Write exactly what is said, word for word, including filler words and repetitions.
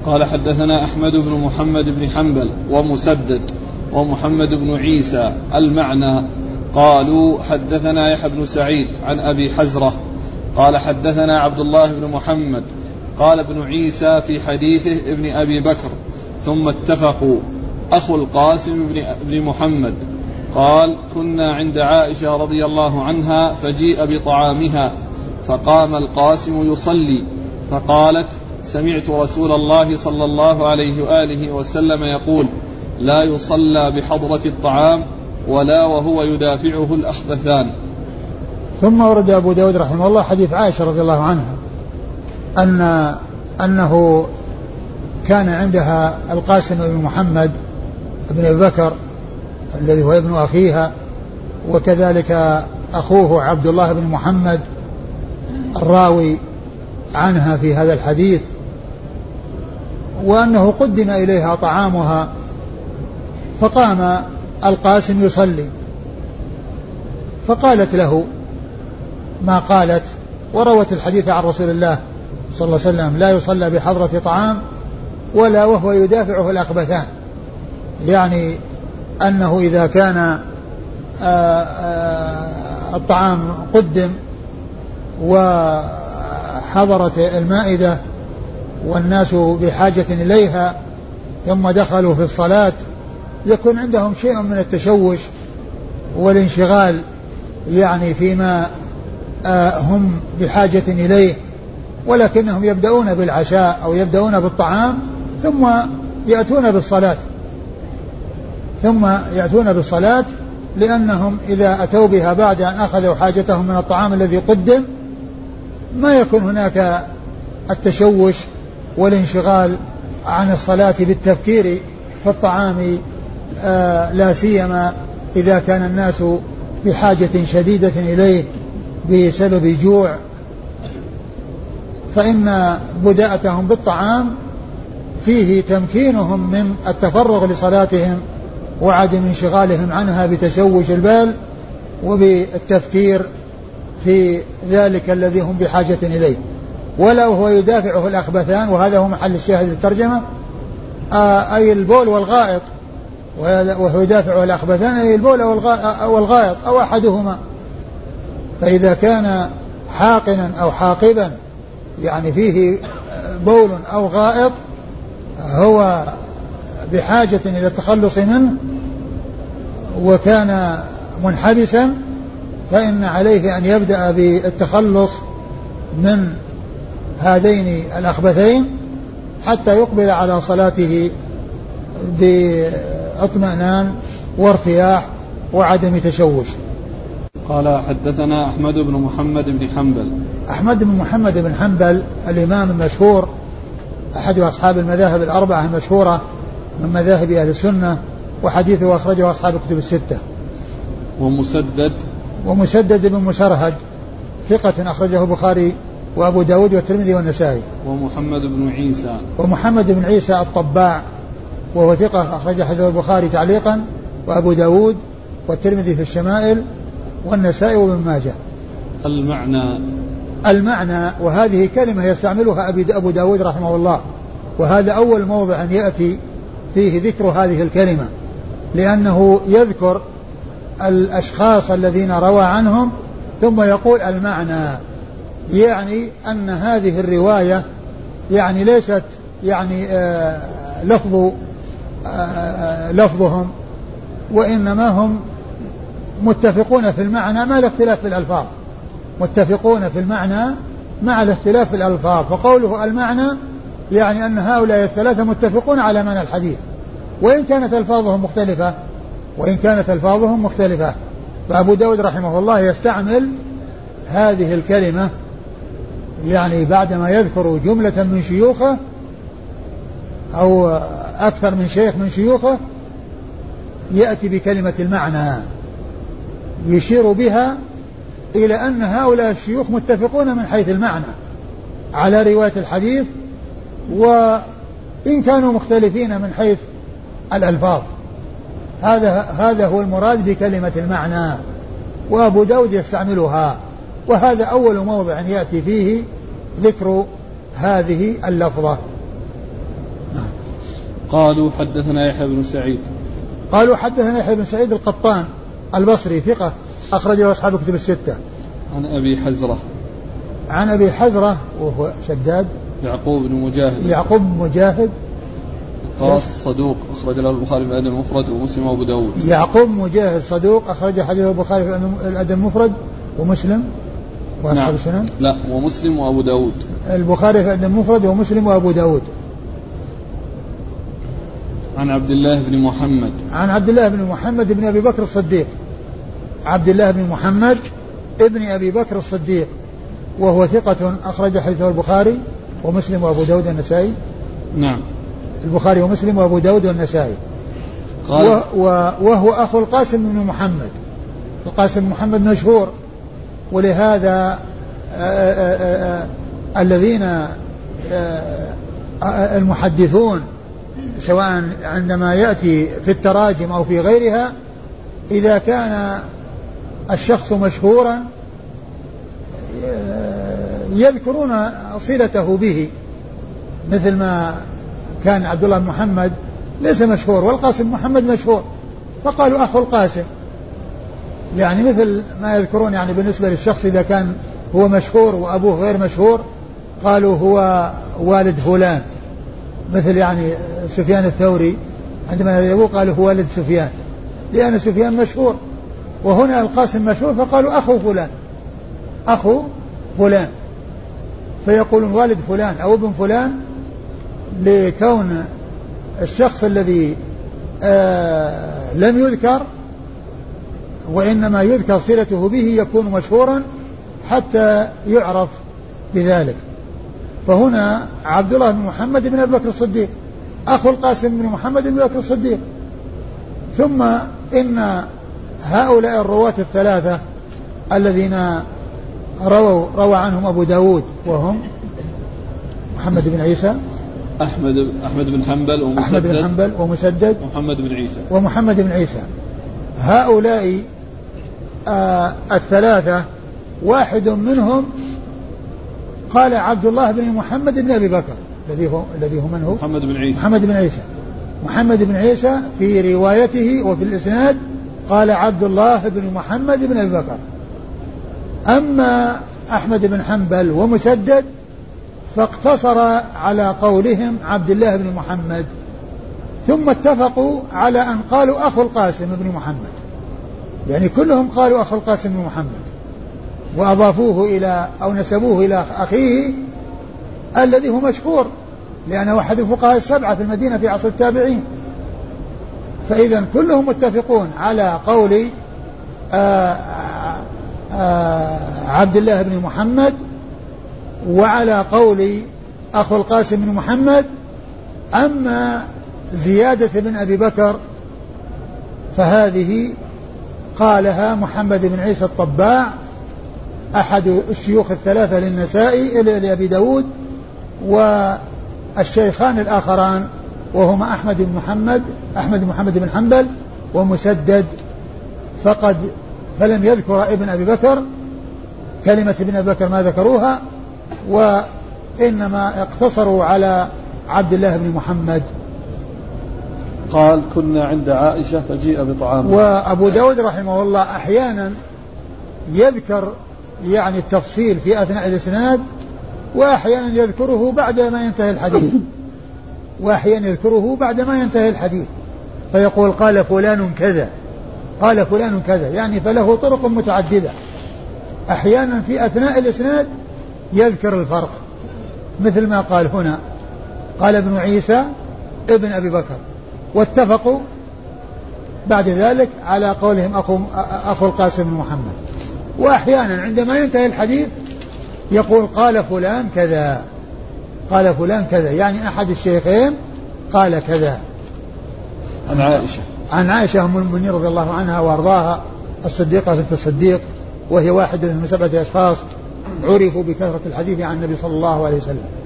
قال حدثنا أحمد بن محمد بن حنبل ومسدد ومحمد بن عيسى المعنى. قالوا حدثنا يحيى بن سعيد عن أبي حزرة قال حدثنا عبد الله بن محمد قال ابن عيسى في حديثه ابن أبي بكر ثم اتفقوا أخو القاسم بن محمد قال كنا عند عائشة رضي الله عنها فجيء بطعامها فقام القاسم يصلي فقالت سمعت رسول الله صلى الله عليه وآله وسلم يقول لا يصلى بحضرة الطعام ولا وهو يدافعه الأخبثان. ثم ورد أبو داود رحمه الله حديث عائشة رضي الله عنها أن أنه كان عندها القاسم بن محمد بن أبي بكر الذي هو ابن أخيها وكذلك أخوه عبد الله بن محمد الراوي عنها في هذا الحديث وأنه قدم إليها طعامها فقام القاسم يصلي فقالت له ما قالت وروت الحديث عن رسول الله صلى الله عليه وسلم لا يصلى بحضرة طعام ولا وهو يدافعه الأخبثان يعني أنه إذا كان آآ آآ الطعام قدم وحضرت المائدة والناس بحاجة إليها ثم دخلوا في الصلاة يكون عندهم شيء من التشوش والانشغال يعني فيما هم بحاجة إليه ولكنهم يبدأون بالعشاء أو يبدأون بالطعام ثم يأتون بالصلاة ثم يأتون بالصلاة لأنهم إذا أتوا بها بعد أن أخذوا حاجتهم من الطعام الذي قدم ما يكون هناك التشوش والانشغال عن الصلاة بالتفكير في الطعام آه لا سيما إذا كان الناس بحاجة شديدة إليه بسبب جوع فإن بداءتهم بالطعام فيه تمكينهم من التفرغ لصلاتهم وعدم انشغالهم عنها بتشوش البال وبالتفكير في ذلك الذي هم بحاجة إليه ولا هو يدافعه الأخبثان وهذا هو محل الشاهد للترجمة آه أي البول والغائط وهو يدافعه الأخبثان أي البول والغائط أو أحدهما فإذا كان حاقنا أو حاقبا يعني فيه بول أو غائط هو بحاجة إلى التخلص منه وكان منحبسا فإن عليه أن يبدأ بالتخلص من هذين الأخبثين حتى يقبل على صلاته باطمئنان وارتياح وعدم تشوش. قال حدثنا أحمد بن محمد بن حنبل. أحمد بن محمد بن حنبل الإمام المشهور أحد أصحاب المذاهب الأربعة المشهورة من مذاهب أهل السنة وحديثه أخرجه أصحاب الكتب الستة. ومسدد ومسدد بن مسرهد ثقة أخرجه البخاري وأبو داود والترمذي والنسائي. ومحمد بن عيسى ومحمد بن عيسى الطباع وهو ثقة أخرج حديثه البخاري تعليقا وأبو داود والترمذي في الشمائل والنسائي وابن ماجه. المعنى المعنى وهذه كلمة يستعملها أبو داود رحمه الله وهذا أول موضع يأتي فيه ذكر هذه الكلمة لأنه يذكر الأشخاص الذين روى عنهم ثم يقول المعنى يعني أن هذه الرواية يعني ليست يعني آه لفظ آه لفظهم وإنما هم متفقون في المعنى مع الاختلاف في الألفاظ متفقون في المعنى مع الاختلاف في الألفاظ فقوله المعنى يعني أن هؤلاء الثلاثة متفقون على معنى الحديث وإن كانت ألفاظهم مختلفة وإن كانت ألفاظهم مختلفة فأبو داود رحمه الله يستعمل هذه الكلمة يعني بعدما يذكر جملة من شيوخه أو أكثر من شيخ من شيوخه يأتي بكلمة المعنى يشير بها إلى أن هؤلاء الشيوخ متفقون من حيث المعنى على رواية الحديث وإن كانوا مختلفين من حيث الألفاظ هذا هذا هو المراد بكلمة المعنى وأبو داود يستعملها وهذا أول موضع يأتي فيه ذكر هذه اللفظة. قالوا حدثنا يحيى بن سعيد قالوا حدثنا يحيى بن سعيد القطان البصري ثقة أخرج له أصحاب الكتب الستة. عن أبي حزرة عن أبي حزرة وهو شداد يعقوب بن مجاهد يعقوب بن مجاهد قاص صدوق أخرج له البخاري في الأدب المفرد ومسلم وأبو داود. يعقوب مجاهد صدوق أخرج حديث البخاري في الأدب المفرد ومسلم وأصحاب نعم. السنن. لا ومسلم وأبو داود. البخاري في الأدب المفرد ومسلم وأبو داود. عن عبد الله بن محمد عن عبد الله بن محمد بن أبي بكر الصديق عبد الله بن محمد ابن أبي بكر الصديق وهو ثقة أخرج حديثه البخاري ومسلم وأبو داود والنسائي. نعم. البخاري ومسلم وأبو داود والنسائي. وهو أخو القاسم بن محمد. القاسم بن محمد مشهور ولهذا آآ آآ الذين المحدثون سواء عندما يأتي في التراجم أو في غيرها إذا كان الشخص مشهورا يذكرون صلته به مثل ما كان عبد الله بن محمد ليس مشهور والقاسم محمد مشهور فقالوا أخو القاسم يعني مثل ما يذكرون يعني بالنسبة للشخص إذا كان هو مشهور وأبوه غير مشهور قالوا هو والد فلان مثل يعني سفيان الثوري عندما يذهبوا قالوا هو والد سفيان لأن سفيان مشهور وهنا القاسم مشهور فقالوا أخو فلان أخو فلان فيقولون والد فلان أو ابن فلان لكون الشخص الذي آه لم يذكر وإنما يذكر صلته به يكون مشهورا حتى يعرف بذلك. فهنا عبد الله بن محمد بن أبي بكر الصديق أخو القاسم بن محمد بن أبي بكر الصديق. ثم إن هؤلاء الرواة الثلاثة الذين رووا روى عنهم أبو داود وهم محمد بن عيسى أحمد أحمد بن حنبل ومسدد أحمد بن حنبل ومسدد ومحمد بن عيسى ومحمد بن عيسى هؤلاء آه الثلاثة واحد منهم قال عبد الله بن محمد بن أبي بكر الذي هو الذي هو من هو محمد بن عيسى محمد بن عيسى محمد بن عيسى في روايته وفي الإسناد قال عبد الله بن محمد بن أبي بكر. أما أحمد بن حنبل ومسدد فاقتصر على قولهم عبد الله بن محمد ثم اتفقوا على أن قالوا أخو القاسم بن محمد يعني كلهم قالوا أخو القاسم بن محمد وأضافوه إلى أو نسبوه إلى أخيه الذي هو مشهور لأنه أحد الفقهاء السبعة في المدينة في عصر التابعين. فإذا كلهم متفقون على قول آآ آآ عبد الله بن محمد وعلى قول أخو القاسم بن محمد. أما زيادة بن أبي بكر فهذه قالها محمد بن عيسى الطباع أحد الشيوخ الثلاثة للنسائي لأبي داود والشيخان الآخران وهما أحمد بن محمد أحمد بن محمد بن حنبل ومسدد فقد فلم يذكر ابن أبي بكر كلمة ابن أبي بكر ما ذكروها وإنما اقتصروا على عبد الله بن محمد. قال كنا عند عائشة فجيء بطعام. وأبو داود رحمه الله أحيانا يذكر يعني التفصيل في أثناء الإسناد وأحيانا يذكره بعد ما ينتهي الحديث وأحيانا يذكره بعد ما ينتهي الحديث فيقول قال فلان كذا قال فلان كذا يعني فله طرق متعددة. أحيانا في أثناء الإسناد يذكر الفرق مثل ما قال هنا قال ابن عيسى ابن أبي بكر واتفقوا بعد ذلك على قولهم أخو, أخو القاسم بن محمد. وأحيانا عندما ينتهي الحديث يقول قال فلان كذا قال فلان كذا يعني أحد الشيخين قال كذا. عن عائشة عن عائشة أم المؤمنين رضي الله عنها وأرضاها الصديقة بنت الصديق وهي واحدة من سبعة أشخاص عرفوا بكثرة الحديث عن النبي صلى الله عليه وسلم.